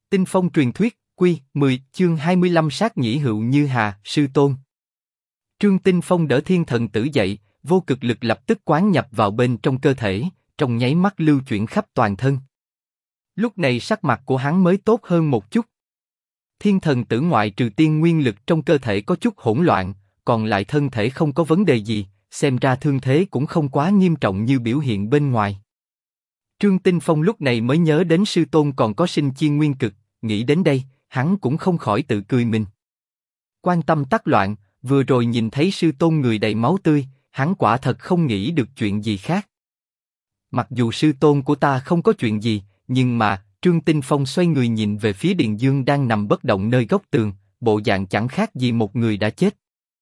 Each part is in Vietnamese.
Tinh phong truyền thuyết, Quy 10, chương 25 sát nhĩ hữu như hà, sư tôn. Trương Tinh Phong đỡ thiên thần tử dậy, vô cực lực lập tức quán nhập vào bên trong cơ thể, trong nháy mắt lưu chuyển khắp toàn thân. Lúc này sắc mặt của hắn mới tốt hơn một chút. Thiên thần tử ngoại trừ tiên nguyên lực trong cơ thể có chút hỗn loạn, còn lại thân thể không có vấn đề gì, xem ra thương thế cũng không quá nghiêm trọng như biểu hiện bên ngoài. Trương Tinh Phong lúc này mới nhớ đến sư tôn còn có sinh chi nguyên cực, nghĩ đến đây, hắn cũng không khỏi tự cười mình. Quan tâm tắc loạn, vừa rồi nhìn thấy sư tôn người đầy máu tươi, hắn quả thật không nghĩ được chuyện gì khác. Mặc dù sư tôn của ta không có chuyện gì, nhưng mà, Trương Tinh Phong xoay người nhìn về phía Điền Dương đang nằm bất động nơi góc tường, bộ dạng chẳng khác gì một người đã chết.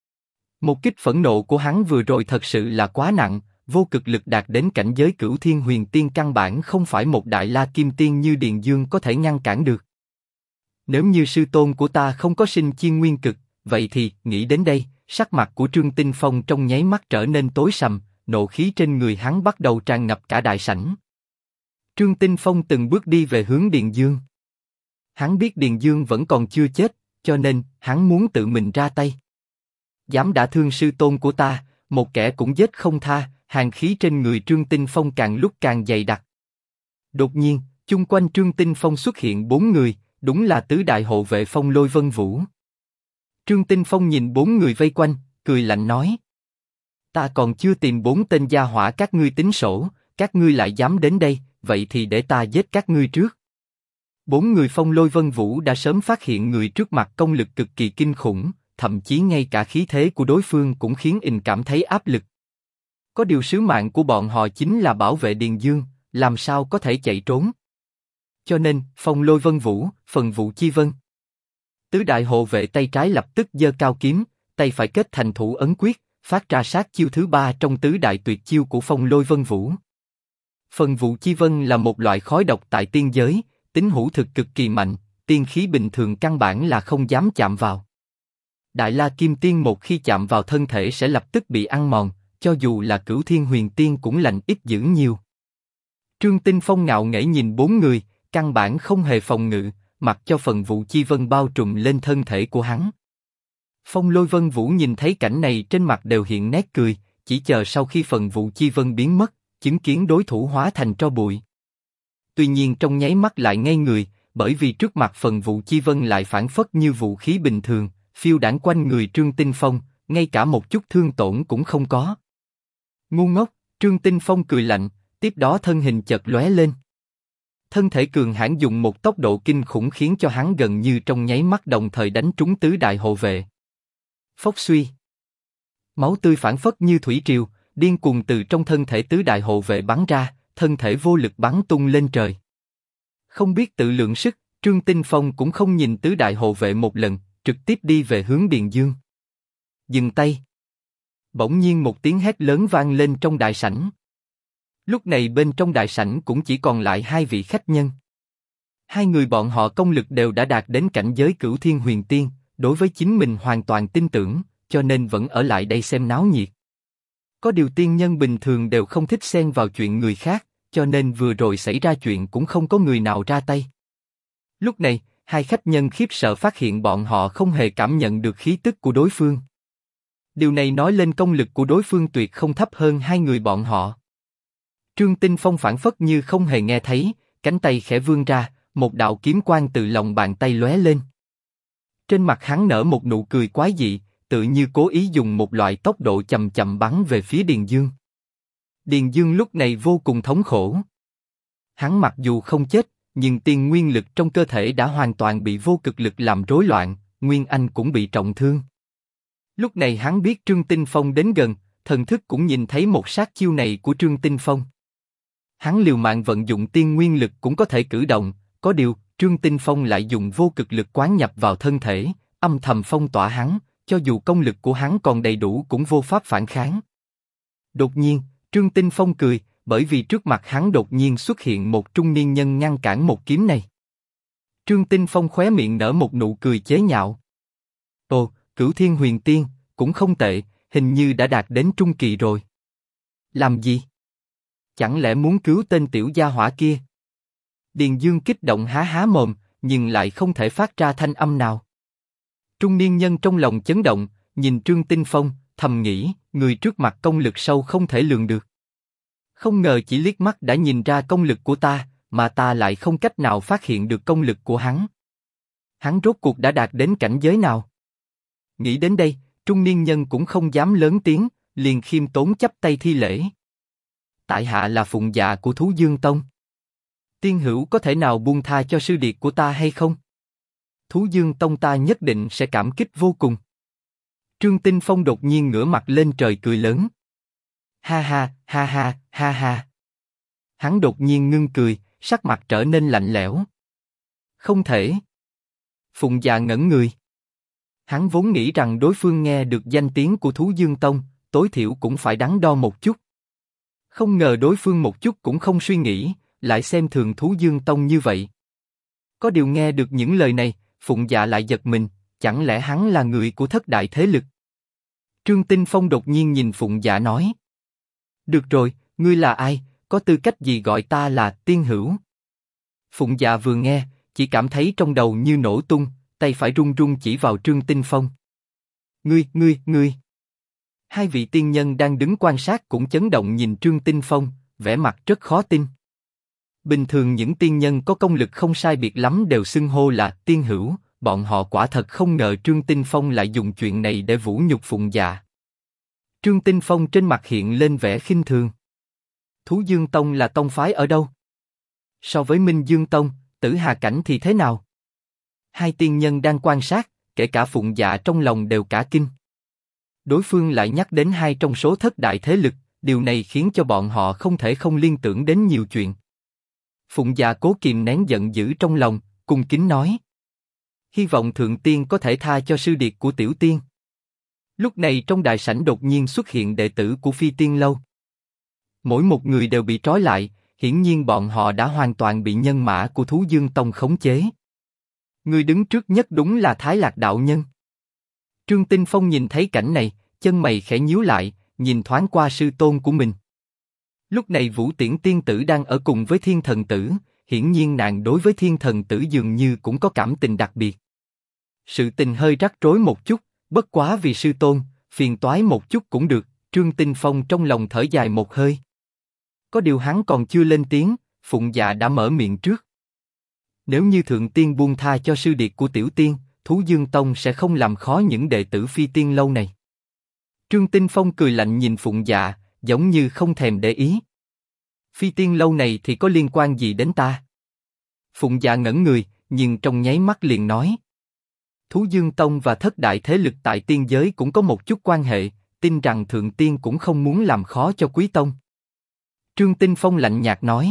Một kích phẫn nộ của hắn vừa rồi thật sự là quá nặng, vô cực lực đạt đến cảnh giới cửu thiên huyền tiên căn bản không phải một đại la kim tiên như Điền Dương có thể ngăn cản được. Nếu như sư tôn của ta không có sinh chi nguyên cực, vậy thì, nghĩ đến đây, sắc mặt của Trương Tinh Phong trong nháy mắt trở nên tối sầm, nộ khí trên người hắn bắt đầu tràn ngập cả đại sảnh. Trương Tinh Phong từng bước đi về hướng Điền Dương. Hắn biết Điền Dương vẫn còn chưa chết, cho nên, hắn muốn tự mình ra tay. Dám đả thương sư tôn của ta, một kẻ cũng giết không tha, hàn khí trên người Trương Tinh Phong càng lúc càng dày đặc. Đột nhiên, chung quanh Trương Tinh Phong xuất hiện 4 người, đúng là tứ đại hộ vệ Phong Lôi Vân Vũ. Trương Tinh Phong nhìn 4 người vây quanh, cười lạnh nói: ta còn chưa tìm 4 tên gia hỏa các ngươi tính sổ, các ngươi lại dám đến đây, vậy thì để ta giết các ngươi trước. 4 người Phong Lôi Vân Vũ đã sớm phát hiện người trước mặt công lực cực kỳ kinh khủng, thậm chí ngay cả khí thế của đối phương cũng khiến y cảm thấy áp lực. Có điều sứ mạng của bọn họ chính là bảo vệ Điền Dương, làm sao có thể chạy trốn. Cho nên, Phong Lôi Vân Vũ, Phần Vũ Chi Vân. Tứ đại hộ vệ tay trái lập tức giơ cao kiếm, tay phải kết thành thủ ấn quyết, phát ra sát chiêu thứ 3 trong tứ đại tuyệt chiêu của Phong Lôi Vân Vũ. Phần Vũ Chi Vân là một loại khói độc tại tiên giới, tính hữu thực cực kỳ mạnh, tiên khí bình thường căn bản là không dám chạm vào. Đại La Kim Tiên một khi chạm vào thân thể sẽ lập tức bị ăn mòn, cho dù là Cửu Thiên Huyền Tiên cũng lành ít dữ nhiều. Trương Tinh Phong ngạo nghễ nhìn 4 người, căn bản không hề phòng ngự, mặc cho Phần Vũ Chi Vân bao trùm lên thân thể của hắn. Phong Lôi Vân Vũ nhìn thấy cảnh này trên mặt đều hiện nét cười, chỉ chờ sau khi Phần Vũ Chi Vân biến mất, chứng kiến đối thủ hóa thành tro bụi. Tuy nhiên trong nháy mắt lại ngây người, bởi vì trước mặt Phần Vũ Chi Vân lại phản phất như vũ khí bình thường, phiêu đãng quanh người Trương Tinh Phong, ngay cả một chút thương tổn cũng không có. Ngu ngốc, Trương Tinh Phong cười lạnh, tiếp đó thân hình chợt lóe lên. Thân thể cường hãn dùng một tốc độ kinh khủng khiến cho hắn gần như trong nháy mắt đồng thời đánh trúng tứ đại hộ vệ. Phốc suy. Máu tươi phảng phất như thủy triều, điên cuồng từ trong thân thể tứ đại hộ vệ bắn ra, thân thể vô lực bắn tung lên trời. Không biết tự lượng sức, Trương Tinh Phong cũng không nhìn tứ đại hộ vệ một lần, trực tiếp đi về hướng Điền Dương. Dừng tay. Bỗng nhiên một tiếng hét lớn vang lên trong đại sảnh. Lúc này bên trong đại sảnh cũng chỉ còn lại 2 vị khách nhân. 2 người bọn họ công lực đều đã đạt đến cảnh giới Cửu Thiên Huyền Tiên, đối với chính mình hoàn toàn tin tưởng, cho nên vẫn ở lại đây xem náo nhiệt. Có điều tiên nhân bình thường đều không thích xen vào chuyện người khác, cho nên vừa rồi xảy ra chuyện cũng không có người nào ra tay. Lúc này, 2 khách nhân khiếp sợ phát hiện bọn họ không hề cảm nhận được khí tức của đối phương. Điều này nói lên công lực của đối phương tuyệt không thấp hơn 2 người bọn họ. Trương Tinh Phong phản phất như không hề nghe thấy, cánh tay khẽ vươn ra, một đạo kiếm quang từ lòng bàn tay lóe lên. Trên mặt hắn nở một nụ cười quái dị, tự như cố ý dùng một loại tốc độ chậm chậm bắn về phía Điền Dương. Điền Dương lúc này vô cùng thống khổ. Hắn mặc dù không chết, nhưng tiên nguyên lực trong cơ thể đã hoàn toàn bị vô cực lực làm rối loạn, Nguyên Anh cũng bị trọng thương. Lúc này hắn biết Trương Tinh Phong đến gần, thần thức cũng nhìn thấy một sát chiêu này của Trương Tinh Phong. Hắn liều mạng vận dụng tiên nguyên lực cũng có thể cử động, có điều Trương Tinh Phong lại dùng vô cực lực quán nhập vào thân thể, âm thầm phong tỏa hắn, cho dù công lực của hắn còn đầy đủ cũng vô pháp phản kháng. Đột nhiên, Trương Tinh Phong cười, bởi vì trước mặt hắn đột nhiên xuất hiện một trung niên nhân ngăn cản một kiếm này. Trương Tinh Phong khóe miệng nở một nụ cười chế nhạo. Ồ, Cửu Thiên Huyền Tiên, cũng không tệ, hình như đã đạt đến trung kỳ rồi. Làm gì? Chẳng lẽ muốn cứu tên tiểu gia hỏa kia? Điền Dương kích động há há mồm, nhưng lại không thể phát ra thanh âm nào. Trung niên nhân trong lòng chấn động, nhìn Trương Tinh Phong, thầm nghĩ, người trước mặt công lực sâu không thể lường được. Không ngờ chỉ liếc mắt đã nhìn ra công lực của ta, mà ta lại không cách nào phát hiện được công lực của hắn. Hắn rốt cuộc đã đạt đến cảnh giới nào? Nghĩ đến đây, trung niên nhân cũng không dám lớn tiếng, liền khiêm tốn chắp tay thi lễ. Tại hạ là phụng dạ của Thú Dương Tông. Tiên hữu có thể nào buông tha cho sư điệt của ta hay không? Thú Dương Tông ta nhất định sẽ cảm kích vô cùng. Trương Tinh Phong đột nhiên ngửa mặt lên trời cười lớn. Ha ha, ha ha, ha ha. Hắn đột nhiên ngưng cười, sắc mặt trở nên lạnh lẽo. Không thể. Phụng dạ ngẩn người. Hắn vốn nghĩ rằng đối phương nghe được danh tiếng của Thú Dương Tông, tối thiểu cũng phải đắn đo một chút. Không ngờ đối phương một chút cũng không suy nghĩ, lại xem thường Thú Dương Tông như vậy. Có điều nghe được những lời này, Phụng dạ lại giật mình, chẳng lẽ hắn là người của thất đại thế lực? Trương Tinh Phong đột nhiên nhìn Phụng dạ nói. Được rồi, ngươi là ai, có tư cách gì gọi ta là tiên hữu? Phụng dạ vừa nghe, chỉ cảm thấy trong đầu như nổ tung, tay phải run run chỉ vào Trương Tinh Phong. Ngươi. Hai vị tiên nhân đang đứng quan sát cũng chấn động nhìn Trương Tinh Phong, vẻ mặt rất khó tin. Bình thường những tiên nhân có công lực không sai biệt lắm đều xưng hô là tiên hữu, bọn họ quả thật không ngờ Trương Tinh Phong lại dùng chuyện này để vũ nhục Phụng dạ. Trương Tinh Phong trên mặt hiện lên vẻ khinh thường. Thú Dương Tông là tông phái ở đâu? So với Minh Dương Tông, Tử Hà Cảnh thì thế nào? Hai tiên nhân đang quan sát, kể cả Phụng dạ trong lòng đều cả kinh. Đối phương lại nhắc đến hai trong số thất đại thế lực, điều này khiến cho bọn họ không thể không liên tưởng đến nhiều chuyện. Phụng dạ cố kìm nén giận dữ trong lòng, cung kính nói. Hy vọng thượng tiên có thể tha cho sư điệt của tiểu tiên. Lúc này trong đại sảnh đột nhiên xuất hiện đệ tử của Phi Tiên Lâu. Mỗi một người đều bị trói lại, hiển nhiên bọn họ đã hoàn toàn bị nhân mã của Thú Dương Tông khống chế. Người đứng trước nhất đúng là Thái Lạc đạo nhân. Trương Tinh Phong nhìn thấy cảnh này, chân mày khẽ nhíu lại, nhìn thoáng qua sư tôn của mình. Lúc này Vũ Tiễn tiên tử đang ở cùng với Thiên Thần tử, hiển nhiên nàng đối với Thiên Thần tử dường như cũng có cảm tình đặc biệt. Sự tình hơi rắc rối một chút, bất quá vì sư tôn, phiền toái một chút cũng được. Trương Tinh Phong trong lòng thở dài một hơi. Có điều hắn còn chưa lên tiếng, Phụng dạ đã mở miệng trước. Nếu như thượng tiên buông tha cho sư điệt của tiểu tiên, Thú Dương Tông sẽ không làm khó những đệ tử Phi Tiên Lâu này. Trương Tinh Phong cười lạnh nhìn Phụng dạ, giống như không thèm để ý. Phi Tiên Lâu này thì có liên quan gì đến ta? Phụng dạ ngẩn người, nhưng trong nháy mắt liền nói. Thú Dương Tông và thất đại thế lực tại tiên giới cũng có một chút quan hệ, tin rằng thượng tiên cũng không muốn làm khó cho Quý Tông. Trương Tinh Phong lạnh nhạt nói.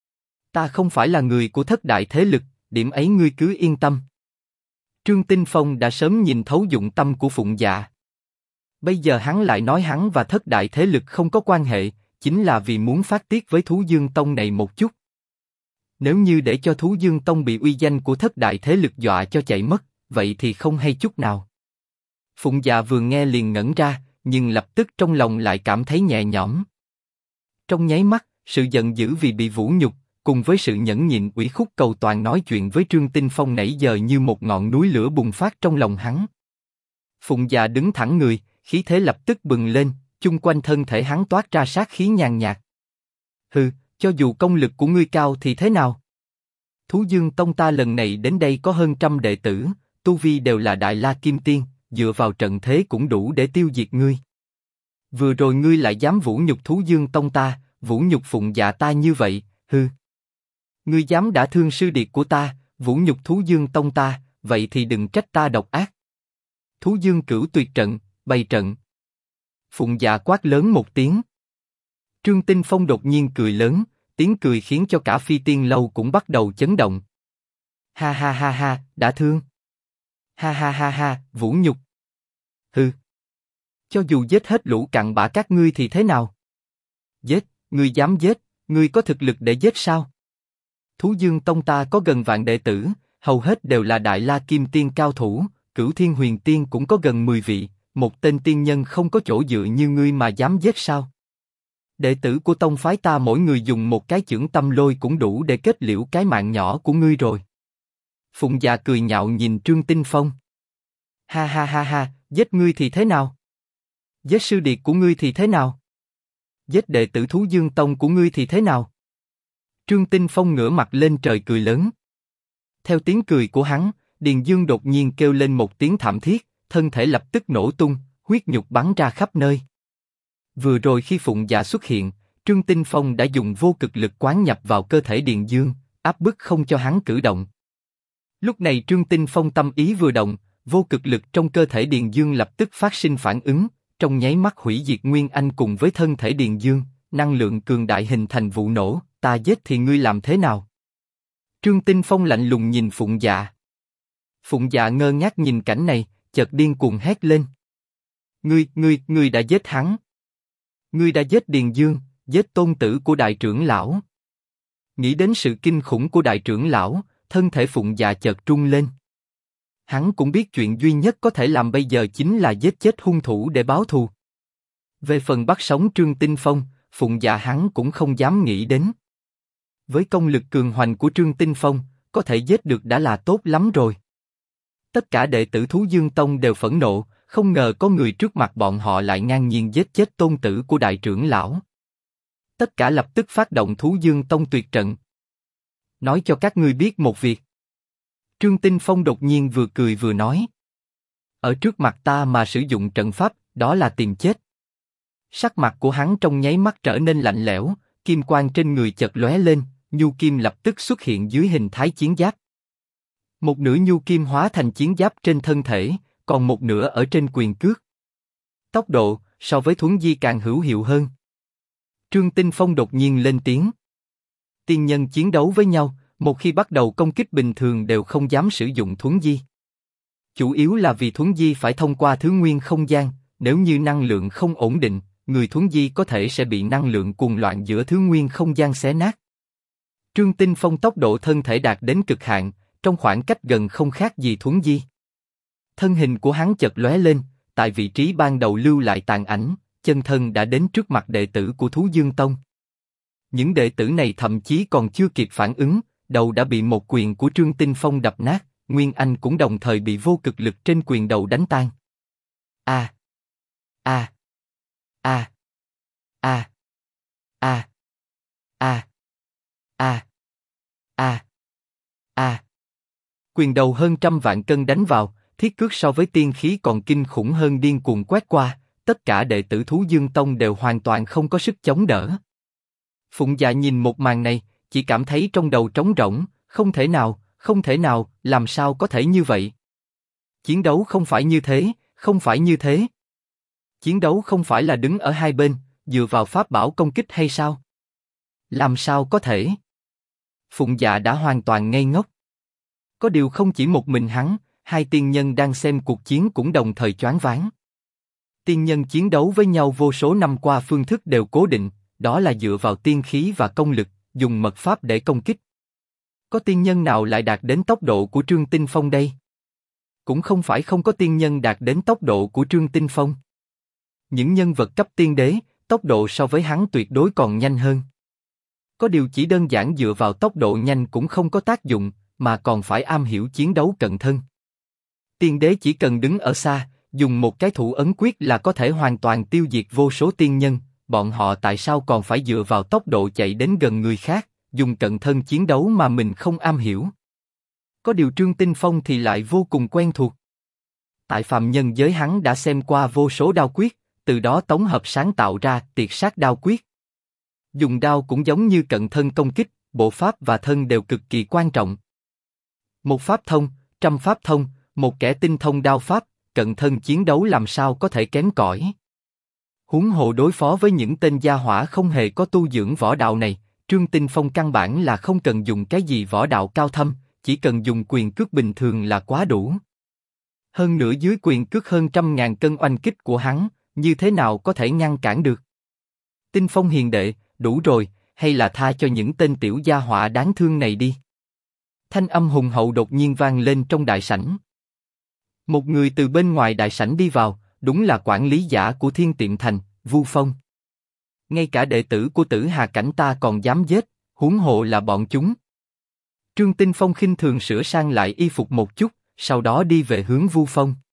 Ta không phải là người của thất đại thế lực, điểm ấy ngươi cứ yên tâm. Trương Tinh Phong đã sớm nhìn thấu dụng tâm của Phụng dạ. Bây giờ hắn lại nói hắn và thất đại thế lực không có quan hệ, chính là vì muốn phát tiết với Thú Dương Tông này một chút. Nếu như để cho Thú Dương Tông bị uy danh của thất đại thế lực dọa cho chạy mất, vậy thì không hay chút nào. Phụng dạ vừa nghe liền ngẩn ra, nhưng lập tức trong lòng lại cảm thấy nhẹ nhõm. Trong nháy mắt, sự giận dữ vì bị vũ nhục, cùng với sự nhẫn nhịn ủy khúc cầu toàn nói chuyện với Trương Tinh Phong nãy giờ như một ngọn núi lửa bùng phát trong lòng hắn. Phụng dạ đứng thẳng người, khí thế lập tức bừng lên, chung quanh thân thể hắn toát ra sát khí nhàn nhạt. Hừ, cho dù công lực của ngươi cao thì thế nào? Thú Dương Tông ta lần này đến đây có hơn 100 đệ tử, tu vi đều là Đại La Kim Tiên, dựa vào trận thế cũng đủ để tiêu diệt ngươi. Vừa rồi ngươi lại dám vũ nhục Thú Dương Tông ta, vũ nhục Phụng dạ ta như vậy, hừ. Ngươi dám đả thương sư điệt của ta, vũ nhục Thú Dương Tông ta, vậy thì đừng trách ta độc ác. Thú Dương Cửu tuyệt trận, bày trận. Phụng dạ quát lớn một tiếng. Trương Tinh Phong đột nhiên cười lớn, tiếng cười khiến cho cả Phi Tiên Lâu cũng bắt đầu chấn động. Ha ha ha ha, đã thương. Ha ha ha ha, vũ nhục. Hừ. Cho dù giết hết lũ cặn bã các ngươi thì thế nào? Giết, ngươi dám giết, ngươi có thực lực để giết sao? Thú Dương Tông ta có gần vạn đệ tử, hầu hết đều là Đại La Kim Tiên cao thủ, Cửu Thiên Huyền Tiên cũng có gần 10 vị, một tên tiên nhân không có chỗ dựa như ngươi mà dám giết sao? Đệ tử của tông phái ta mỗi người dùng một cái chưởng tâm lôi cũng đủ để kết liễu cái mạng nhỏ của ngươi rồi. Phụng Dạ cười nhạo nhìn Trương Tinh Phong. Ha ha ha ha, giết ngươi thì thế nào? Giết sư điệt của ngươi thì thế nào? Giết đệ tử Thú Dương Tông của ngươi thì thế nào? Trương Tinh Phong ngửa mặt lên trời cười lớn. Theo tiếng cười của hắn, Điền Dương đột nhiên kêu lên một tiếng thảm thiết, thân thể lập tức nổ tung, huyết nhục bắn ra khắp nơi. Vừa rồi khi Phụng Dạ xuất hiện, Trương Tinh Phong đã dùng vô cực lực quán nhập vào cơ thể Điền Dương, áp bức không cho hắn cử động. Lúc này Trương Tinh Phong tâm ý vừa động, vô cực lực trong cơ thể Điền Dương lập tức phát sinh phản ứng, trong nháy mắt hủy diệt Nguyên Anh cùng với thân thể Điền Dương, năng lượng cường đại hình thành vụ nổ, ta giết thì ngươi làm thế nào? Trương Tinh Phong lạnh lùng nhìn Phụng Dạ. Phụng Dạ ngơ ngác nhìn cảnh này, chợt điên cuồng hét lên. Ngươi đã giết hắn. Ngươi đã giết Điền Dương, giết tôn tử của đại trưởng lão. Nghĩ đến sự kinh khủng của đại trưởng lão, thân thể Phụng Dạ chợt rung lên. Hắn cũng biết chuyện duy nhất có thể làm bây giờ chính là giết chết hung thủ để báo thù. Về phần bắt sống Trương Tinh Phong, Phụng Dạ hắn cũng không dám nghĩ đến. Với công lực cường hoành của Trương Tinh Phong, có thể giết được đã là tốt lắm rồi. Tất cả đệ tử Thú Dương Tông đều phẫn nộ, không ngờ có người trước mặt bọn họ lại ngang nhiên giết chết tôn tử của đại trưởng lão. Tất cả lập tức phát động Thú Dương Tông tuyệt trận. Nói cho các ngươi biết một việc. Trương Tinh Phong đột nhiên vừa cười vừa nói. Ở trước mặt ta mà sử dụng trận pháp, đó là tìm chết. Sắc mặt của hắn trong nháy mắt trở nên lạnh lẽo, kim quang trên người chợt lóe lên, nhu kim lập tức xuất hiện dưới hình thái chiến giáp. Một nửa nhu kim hóa thành chiến giáp trên thân thể, còn một nửa ở trên quyền cước. Tốc độ so với thuấn di càng hữu hiệu hơn. Trương Tinh Phong đột nhiên lên tiếng. Tiên nhân chiến đấu với nhau, một khi bắt đầu công kích bình thường đều không dám sử dụng thuấn di. Chủ yếu là vì thuấn di phải thông qua thứ nguyên không gian, nếu như năng lượng không ổn định, người thuấn di có thể sẽ bị năng lượng cuồng loạn giữa thứ nguyên không gian xé nát. Trương Tinh Phong tốc độ thân thể đạt đến cực hạn, trong khoảng cách gần không khác gì thuấn di. Thân hình của hắn chợt lóe lên, tại vị trí ban đầu lưu lại tàn ảnh, chân thân đã đến trước mặt đệ tử của Thú Dương Tông. Những đệ tử này thậm chí còn chưa kịp phản ứng, đầu đã bị một quyền của Trương Tinh Phong đập nát, Nguyên Anh cũng đồng thời bị vô cực lực trên quyền đầu đánh tan. A, a, a, a, a, a, a, a, a. Quyền đầu hơn 100 vạn cân đánh vào, thiết cước so với tiên khí còn kinh khủng hơn điên cuồng quét qua, tất cả đệ tử Thú Dương Tông đều hoàn toàn không có sức chống đỡ. Phụng Dạ nhìn một màn này, chỉ cảm thấy trong đầu trống rỗng, không thể nào, làm sao có thể như vậy? Chiến đấu không phải như thế, không phải như thế. Chiến đấu không phải là đứng ở hai bên, dựa vào pháp bảo công kích hay sao? Làm sao có thể? Phụng Dạ đã hoàn toàn ngây ngốc. Có điều không chỉ một mình hắn, hai tiên nhân đang xem cuộc chiến cũng đồng thời choáng váng. Tiên nhân chiến đấu với nhau vô số năm qua phương thức đều cố định, đó là dựa vào tiên khí và công lực, dùng mật pháp để công kích. Có tiên nhân nào lại đạt đến tốc độ của Trương Tinh Phong đây? Cũng không phải không có tiên nhân đạt đến tốc độ của Trương Tinh Phong. Những nhân vật cấp tiên đế, tốc độ so với hắn tuyệt đối còn nhanh hơn. Có điều chỉ đơn giản dựa vào tốc độ nhanh cũng không có tác dụng, mà còn phải am hiểu chiến đấu cận thân. Tiên đế chỉ cần đứng ở xa, dùng một cái thủ ấn quyết là có thể hoàn toàn tiêu diệt vô số tiên nhân, bọn họ tại sao còn phải dựa vào tốc độ chạy đến gần người khác, dùng cận thân chiến đấu mà mình không am hiểu. Có điều Trương Tinh Phong thì lại vô cùng quen thuộc. Tại phàm nhân giới hắn đã xem qua vô số đao quyết, từ đó tổng hợp sáng tạo ra Tiệt Sát Đao Quyết. Dùng đao cũng giống như cận thân công kích, bộ pháp và thân đều cực kỳ quan trọng. Một pháp thông, trăm pháp thông, một kẻ tinh thông đao pháp, cận thân chiến đấu làm sao có thể kém cỏi. Huống hồ đối phó với những tên gia hỏa không hề có tu dưỡng võ đạo này, Trương Tinh Phong căn bản là không cần dùng cái gì võ đạo cao thâm, chỉ cần dùng quyền cước bình thường là quá đủ. Hơn nữa dưới quyền cước hơn 100.000 cân oanh kích của hắn, như thế nào có thể ngăn cản được? Tinh Phong hiền đệ, đủ rồi, hay là tha cho những tên tiểu gia hỏa đáng thương này đi. Thanh âm hùng hậu đột nhiên vang lên trong đại sảnh. Một người từ bên ngoài đại sảnh đi vào, đúng là quản lý giả của Thiên Tiệm Thành, Vu Phong. Ngay cả đệ tử của Tử Hà Cảnh ta còn dám giết, huống hồ là bọn chúng. Trương Tinh Phong khinh thường sửa sang lại y phục một chút, sau đó đi về hướng Vu Phong.